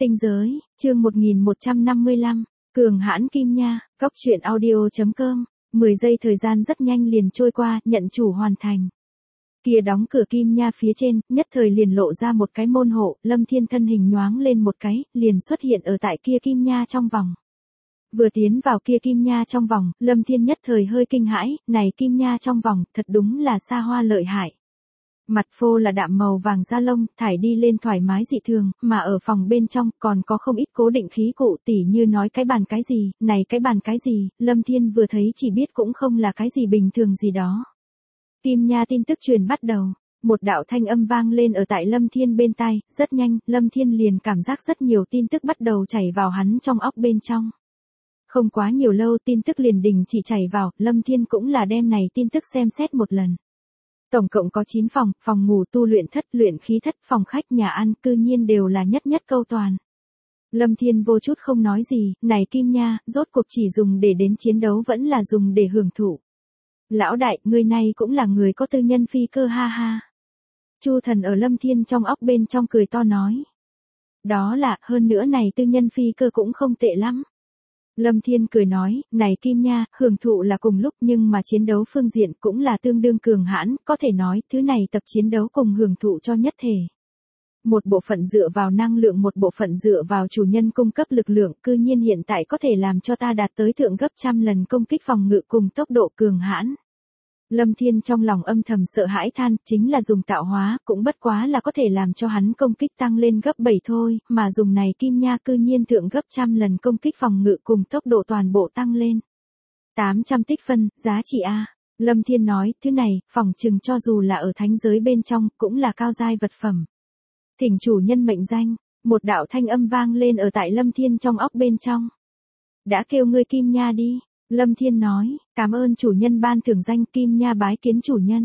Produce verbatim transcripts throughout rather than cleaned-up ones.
Tinh giới, chương một nghìn một trăm năm mươi lăm, cường hãn kim nha, góc truyện audio chấm com, mười giây thời gian rất nhanh liền trôi qua, nhận chủ hoàn thành. Kia đóng cửa kim nha phía trên, nhất thời liền lộ ra một cái môn hộ, Lâm Thiên thân hình nhoáng lên một cái, liền xuất hiện ở tại kia kim nha trong vòng. Vừa tiến vào kia kim nha trong vòng, Lâm Thiên nhất thời hơi kinh hãi, này kim nha trong vòng, thật đúng là xa hoa lợi hại. Mặt phô là đạm màu vàng da lông, thải đi lên thoải mái dị thường, mà ở phòng bên trong còn có không ít cố định khí cụ tỉ như nói cái bàn cái gì, này cái bàn cái gì, Lâm Thiên vừa thấy chỉ biết cũng không là cái gì bình thường gì đó. Kim nha tin tức truyền bắt đầu, một đạo thanh âm vang lên ở tại Lâm Thiên bên tai, rất nhanh, Lâm Thiên liền cảm giác rất nhiều tin tức bắt đầu chảy vào hắn trong óc bên trong. Không quá nhiều lâu tin tức liền đình chỉ chảy vào, Lâm Thiên cũng là đem này tin tức xem xét một lần. Tổng cộng có chín phòng, phòng ngủ, tu luyện thất, luyện khí thất, phòng khách, nhà ăn, cư nhiên đều là nhất nhất câu toàn. Lâm Thiên vô chút không nói gì, này kim nha, rốt cuộc chỉ dùng để đến chiến đấu vẫn là dùng để hưởng thụ. Lão đại, người này cũng là người có tư nhân phi cơ ha ha. Chu Thần ở Lâm Thiên trong óc bên trong cười to nói. Đó là, hơn nữa này tư nhân phi cơ cũng không tệ lắm. Lâm Thiên cười nói, này kim nha, hưởng thụ là cùng lúc nhưng mà chiến đấu phương diện cũng là tương đương cường hãn, có thể nói, thứ này tập chiến đấu cùng hưởng thụ cho nhất thể. Một bộ phận dựa vào năng lượng, một bộ phận dựa vào chủ nhân cung cấp lực lượng, cư nhiên hiện tại có thể làm cho ta đạt tới thượng gấp trăm lần công kích phòng ngự cùng tốc độ cường hãn. Lâm Thiên trong lòng âm thầm sợ hãi than, chính là dùng tạo hóa, cũng bất quá là có thể làm cho hắn công kích tăng lên gấp bảy thôi, mà dùng này kim nha cư nhiên thượng gấp trăm lần công kích phòng ngự cùng tốc độ toàn bộ tăng lên. tám trăm tích phân, giá trị A. Lâm Thiên nói, thứ này, phỏng chừng cho dù là ở thánh giới bên trong, cũng là cao giai vật phẩm. Thỉnh chủ nhân mệnh danh, một đạo thanh âm vang lên ở tại Lâm Thiên trong óc bên trong. Đã kêu ngươi kim nha đi. Lâm Thiên nói, cảm ơn chủ nhân ban thưởng danh, kim nha bái kiến chủ nhân.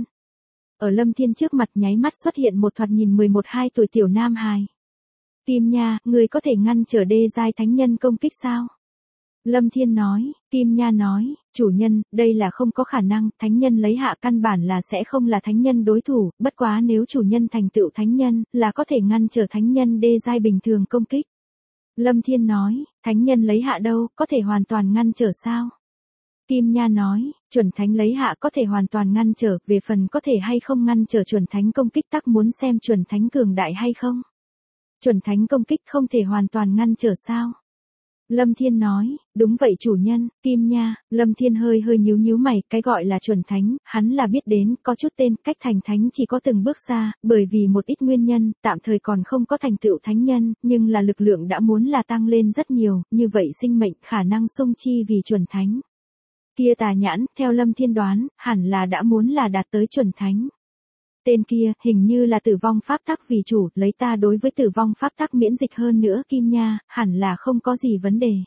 Ở Lâm Thiên trước mặt nháy mắt xuất hiện một thoạt nhìn mười một hai tuổi tiểu nam hài. Kim nha, người có thể ngăn trở đê giai thánh nhân công kích sao? Lâm Thiên nói, kim nha nói, chủ nhân, đây là không có khả năng, thánh nhân lấy hạ căn bản là sẽ không là thánh nhân đối thủ, bất quá nếu chủ nhân thành tựu thánh nhân, là có thể ngăn trở thánh nhân đê giai bình thường công kích. Lâm Thiên nói, thánh nhân lấy hạ đâu, có thể hoàn toàn ngăn trở sao? Kim nha nói, chuẩn thánh lấy hạ có thể hoàn toàn ngăn trở, về phần có thể hay không ngăn trở chuẩn thánh công kích tắc muốn xem chuẩn thánh cường đại hay không. Chuẩn thánh công kích không thể hoàn toàn ngăn trở sao? Lâm Thiên nói, đúng vậy chủ nhân, kim nha, Lâm Thiên hơi hơi nhíu nhíu mày, cái gọi là chuẩn thánh, hắn là biết đến, có chút tên, cách thành thánh chỉ có từng bước xa, bởi vì một ít nguyên nhân, tạm thời còn không có thành tựu thánh nhân, nhưng là lực lượng đã muốn là tăng lên rất nhiều, như vậy sinh mệnh khả năng sung chi vì chuẩn thánh. Kia tà nhãn, theo Lâm Thiên đoán, hẳn là đã muốn là đạt tới chuẩn thánh. Tên kia, hình như là tử vong pháp tắc vì chủ, lấy ta đối với tử vong pháp tắc miễn dịch hơn nữa kim nha, hẳn là không có gì vấn đề.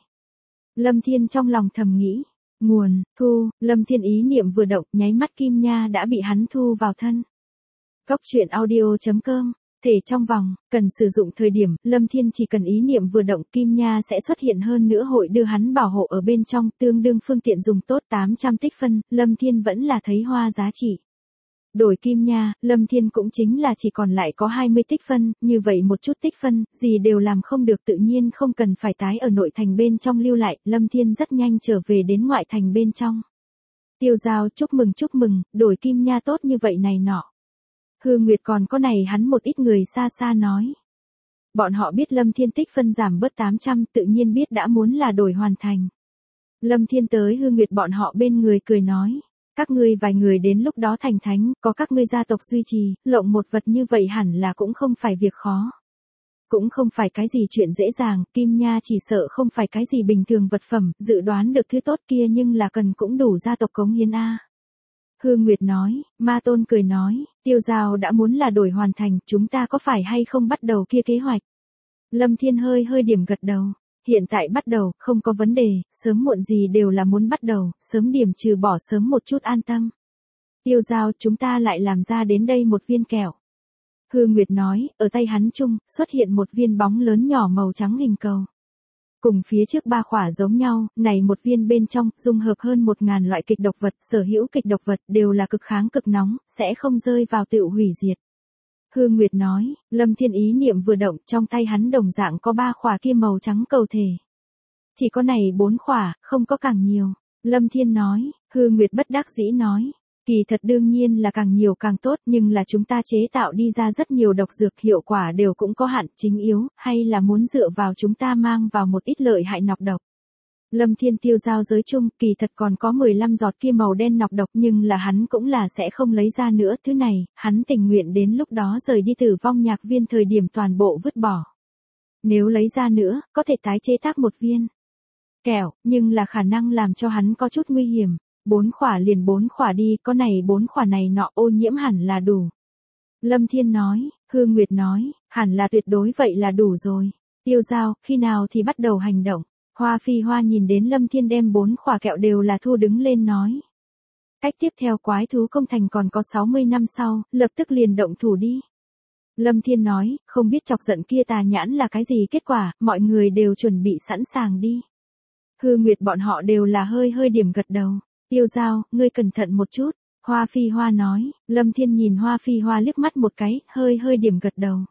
Lâm Thiên trong lòng thầm nghĩ, nguồn, thu, Lâm Thiên ý niệm vừa động, nháy mắt kim nha đã bị hắn thu vào thân. Góc truyện audio chấm com, thể trong vòng, cần sử dụng thời điểm, Lâm Thiên chỉ cần ý niệm vừa động kim nha sẽ xuất hiện hơn nữa hội đưa hắn bảo hộ ở bên trong, tương đương phương tiện dùng tốt tám trăm tích phân, Lâm Thiên vẫn là thấy hoa giá trị. Đổi kim nha, Lâm Thiên cũng chính là chỉ còn lại có hai mươi tích phân, như vậy một chút tích phân, gì đều làm không được tự nhiên không cần phải tái ở nội thành bên trong lưu lại, Lâm Thiên rất nhanh trở về đến ngoại thành bên trong. Tiêu Giao chúc mừng chúc mừng, đổi kim nha tốt như vậy này nọ. Hư Nguyệt còn có này hắn một ít người xa xa nói. Bọn họ biết Lâm Thiên tích phân giảm bớt tám trăm, tự nhiên biết đã muốn là đổi hoàn thành. Lâm Thiên tới Hư Nguyệt bọn họ bên người cười nói. Các ngươi vài người đến lúc đó thành thánh, có các ngươi gia tộc duy trì, lộng một vật như vậy hẳn là cũng không phải việc khó. Cũng không phải cái gì chuyện dễ dàng, kim nha chỉ sợ không phải cái gì bình thường vật phẩm, dự đoán được thứ tốt kia nhưng là cần cũng đủ gia tộc cống hiến a. Hư Nguyệt nói, Ma Tôn cười nói, Tiêu Giao đã muốn là đổi hoàn thành, chúng ta có phải hay không bắt đầu kia kế hoạch? Lâm Thiên hơi hơi điểm gật đầu, hiện tại bắt đầu, không có vấn đề, sớm muộn gì đều là muốn bắt đầu, sớm điểm trừ bỏ sớm một chút an tâm. Tiêu Giao, chúng ta lại làm ra đến đây một viên kẹo. Hư Nguyệt nói, ở tay hắn chung, xuất hiện một viên bóng lớn nhỏ màu trắng hình cầu. Cùng phía trước ba khỏa giống nhau, này một viên bên trong, dung hợp hơn một ngàn loại kịch độc vật, sở hữu kịch độc vật đều là cực kháng cực nóng, sẽ không rơi vào tự hủy diệt. Hư Nguyệt nói, Lâm Thiên ý niệm vừa động, trong tay hắn đồng dạng có ba khỏa kia màu trắng cầu thể. Chỉ có này bốn khỏa, không có càng nhiều. Lâm Thiên nói, Hư Nguyệt bất đắc dĩ nói, kỳ thật đương nhiên là càng nhiều càng tốt, nhưng là chúng ta chế tạo đi ra rất nhiều độc dược, hiệu quả đều cũng có hạn, chính yếu, hay là muốn dựa vào chúng ta mang vào một ít lợi hại nọc độc. Lâm Thiên tiêu giao giới chung, kỳ thật còn có mười lăm giọt kia màu đen nọc độc, nhưng là hắn cũng là sẽ không lấy ra nữa, thứ này, hắn tình nguyện đến lúc đó rời đi Tử Vong Nhạc Viên thời điểm toàn bộ vứt bỏ. Nếu lấy ra nữa, có thể tái chế tác một viên kẹo, nhưng là khả năng làm cho hắn có chút nguy hiểm. Bốn khỏa liền bốn khỏa đi, có này bốn khỏa này nọ ô nhiễm hẳn là đủ. Lâm Thiên nói, Hư Nguyệt nói, hẳn là tuyệt đối vậy là đủ rồi. Tiêu giao, khi nào thì bắt đầu hành động. Hoa Phi Hoa nhìn đến Lâm Thiên đem bốn khỏa kẹo đều là thu đứng lên nói. Cách tiếp theo quái thú công thành còn có sáu mươi năm sau, lập tức liền động thủ đi. Lâm Thiên nói, không biết chọc giận kia tà nhãn là cái gì kết quả, mọi người đều chuẩn bị sẵn sàng đi. Hư Nguyệt bọn họ đều là hơi hơi điểm gật đầu. Tiêu giao, ngươi cẩn thận một chút. Hoa Phi Hoa nói, Lâm Thiên nhìn Hoa Phi Hoa liếc mắt một cái, hơi hơi điểm gật đầu.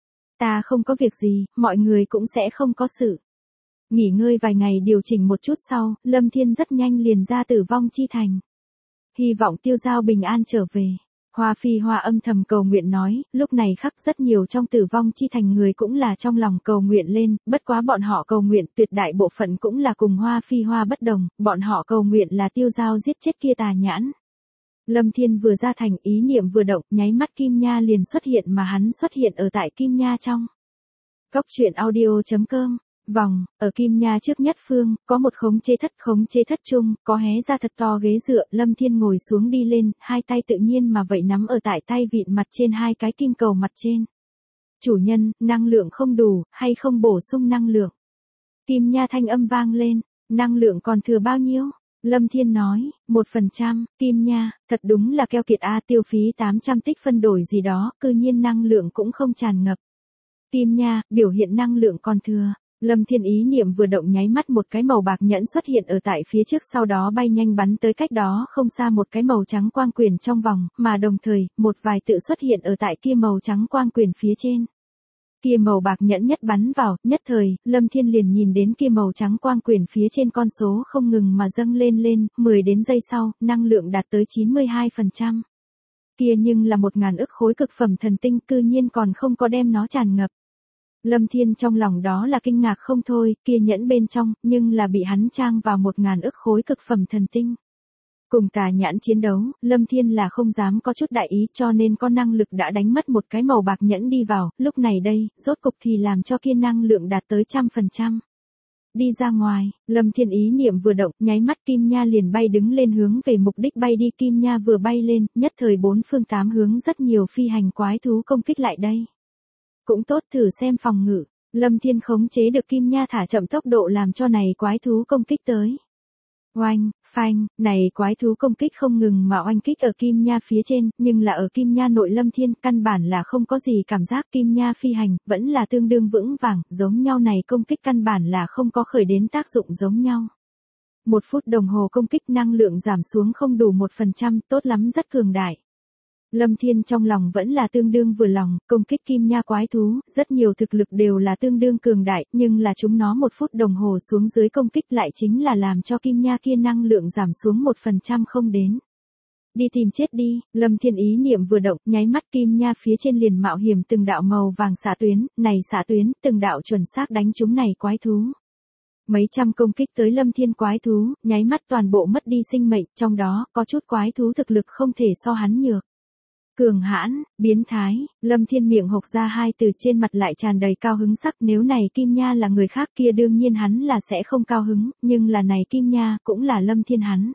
Ta không có việc gì, mọi người cũng sẽ không có sự. Nghỉ ngơi vài ngày điều chỉnh một chút sau, Lâm Thiên rất nhanh liền ra Tử Vong Chi Thành. Hy vọng tiêu giao bình an trở về. Hoa Phi Hoa âm thầm cầu nguyện nói, lúc này khắc rất nhiều trong Tử Vong Chi Thành người cũng là trong lòng cầu nguyện lên, bất quá bọn họ cầu nguyện tuyệt đại bộ phận cũng là cùng Hoa Phi Hoa bất đồng, bọn họ cầu nguyện là tiêu giao giết chết kia tà nhãn. Lâm Thiên vừa ra thành, ý niệm vừa động, nháy mắt Kim Nha liền xuất hiện mà hắn xuất hiện ở tại Kim Nha trong. Cốc truyện audio chấm com Vòng, ở Kim Nha trước nhất phương, có một khống chế thất khống chế thất chung, có hé ra thật to ghế dựa, Lâm Thiên ngồi xuống đi lên, hai tay tự nhiên mà vậy nắm ở tại tay vịn mặt trên hai cái kim cầu mặt trên. Chủ nhân, năng lượng không đủ, hay không bổ sung năng lượng? Kim Nha thanh âm vang lên, năng lượng còn thừa bao nhiêu? Lâm Thiên nói, một phần trăm, Kim Nha, thật đúng là keo kiệt a, tiêu phí tám trăm tích phân đổi gì đó, cư nhiên năng lượng cũng không tràn ngập. Kim Nha, biểu hiện năng lượng còn thừa. Lâm Thiên ý niệm vừa động nháy mắt một cái màu bạc nhẫn xuất hiện ở tại phía trước, sau đó bay nhanh bắn tới cách đó không xa một cái màu trắng quang quyển trong vòng, mà đồng thời, một vài tự xuất hiện ở tại kia màu trắng quang quyển phía trên. Kia màu bạc nhẫn nhất bắn vào, nhất thời, Lâm Thiên liền nhìn đến kia màu trắng quang quyển phía trên con số không ngừng mà dâng lên lên, mười đến giây sau, năng lượng đạt tới chín mươi hai phần trăm. Kia nhưng là một ngàn ức khối cực phẩm thần tinh, cư nhiên còn không có đem nó tràn ngập. Lâm Thiên trong lòng đó là kinh ngạc không thôi, kia nhẫn bên trong, nhưng là bị hắn trang vào một ngàn ức khối cực phẩm thần tinh. Cùng tà nhãn chiến đấu, Lâm Thiên là không dám có chút đại ý, cho nên có năng lực đã đánh mất một cái màu bạc nhẫn đi vào, lúc này đây, rốt cục thì làm cho kia năng lượng đạt tới trăm phần trăm. Đi ra ngoài, Lâm Thiên ý niệm vừa động, nháy mắt Kim Nha liền bay đứng lên hướng về mục đích bay đi. Kim Nha vừa bay lên, nhất thời bốn phương tám hướng rất nhiều phi hành quái thú công kích lại đây. Cũng tốt, thử xem phòng ngự. Lâm Thiên khống chế được Kim Nha thả chậm tốc độ làm cho này quái thú công kích tới. Oanh, phanh, này quái thú công kích không ngừng mà oanh kích ở Kim Nha phía trên, nhưng là ở Kim Nha nội Lâm Thiên căn bản là không có gì cảm giác. Kim Nha phi hành, vẫn là tương đương vững vàng, giống nhau này công kích căn bản là không có khởi đến tác dụng giống nhau. Một phút đồng hồ công kích năng lượng giảm xuống không đủ một phần trăm, tốt lắm, rất cường đại. Lâm Thiên trong lòng vẫn là tương đương vừa lòng, công kích Kim Nha quái thú, rất nhiều thực lực đều là tương đương cường đại, nhưng là chúng nó một phút đồng hồ xuống dưới công kích lại chính là làm cho Kim Nha kia năng lượng giảm xuống một phần trăm không đến. Đi tìm chết đi, Lâm Thiên ý niệm vừa động, nháy mắt Kim Nha phía trên liền mạo hiểm từng đạo màu vàng xạ tuyến, này xạ tuyến, từng đạo chuẩn xác đánh chúng này quái thú. Mấy trăm công kích tới Lâm Thiên quái thú, nháy mắt toàn bộ mất đi sinh mệnh, trong đó có chút quái thú thực lực không thể so hắn nhược. Cường hãn, biến thái, Lâm Thiên miệng hộc ra hai từ, trên mặt lại tràn đầy cao hứng sắc. Nếu này Kim Nha là người khác kia đương nhiên hắn là sẽ không cao hứng, nhưng là này Kim Nha cũng là Lâm Thiên hắn.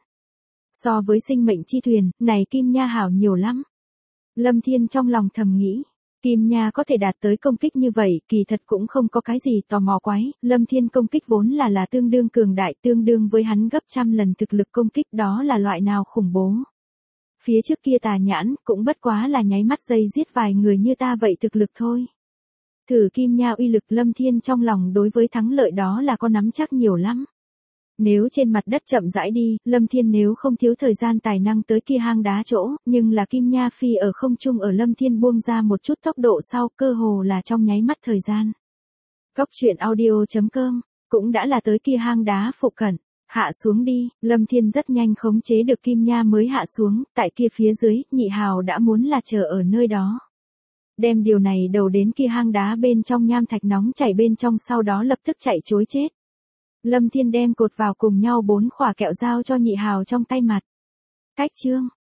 So với sinh mệnh chi thuyền, này Kim Nha hảo nhiều lắm. Lâm Thiên trong lòng thầm nghĩ, Kim Nha có thể đạt tới công kích như vậy, kỳ thật cũng không có cái gì tò mò quái. Lâm Thiên công kích vốn là là tương đương cường đại, tương đương với hắn gấp trăm lần thực lực công kích, đó là loại nào khủng bố. Phía trước kia tà nhãn, cũng bất quá là nháy mắt giây giết vài người như ta vậy thực lực thôi. Thử Kim Nha uy lực, Lâm Thiên trong lòng đối với thắng lợi đó là có nắm chắc nhiều lắm. Nếu trên mặt đất chậm rãi đi, Lâm Thiên nếu không thiếu thời gian tài năng tới kia hang đá chỗ, nhưng là Kim Nha phi ở không trung ở Lâm Thiên buông ra một chút tốc độ sau, cơ hồ là trong nháy mắt thời gian. Cốc truyện audio chấm com, cũng đã là tới kia hang đá phụ cận. Hạ xuống đi, Lâm Thiên rất nhanh khống chế được Kim Nha mới hạ xuống, tại kia phía dưới, Nhị Hào đã muốn là chờ ở nơi đó. Đem điều này đầu đến kia hang đá bên trong nham thạch nóng chảy bên trong, sau đó lập tức chạy trối chết. Lâm Thiên đem cột vào cùng nhau bốn khỏa kẹo giao cho Nhị Hào trong tay mặt. Cách chương